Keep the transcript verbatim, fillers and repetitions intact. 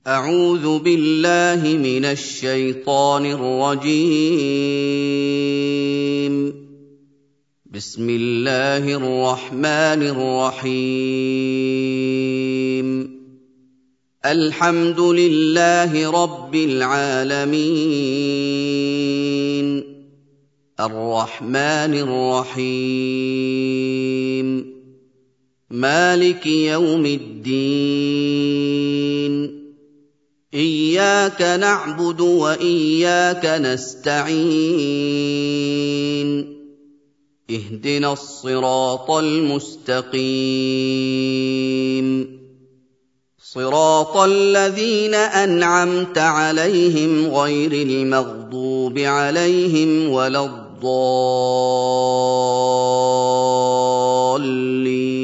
أعوذ بالله من الشيطان الرجيم. بسم الله الرحمن الرحيم. الحمد لله رب العالمين. الرحمن الرحيم. مالك يوم الدين. إياك نعبد وإياك نستعين. اهدنا الصراط المستقيم. صراط الذين أنعمت عليهم غير المغضوب عليهم ولا الضالين.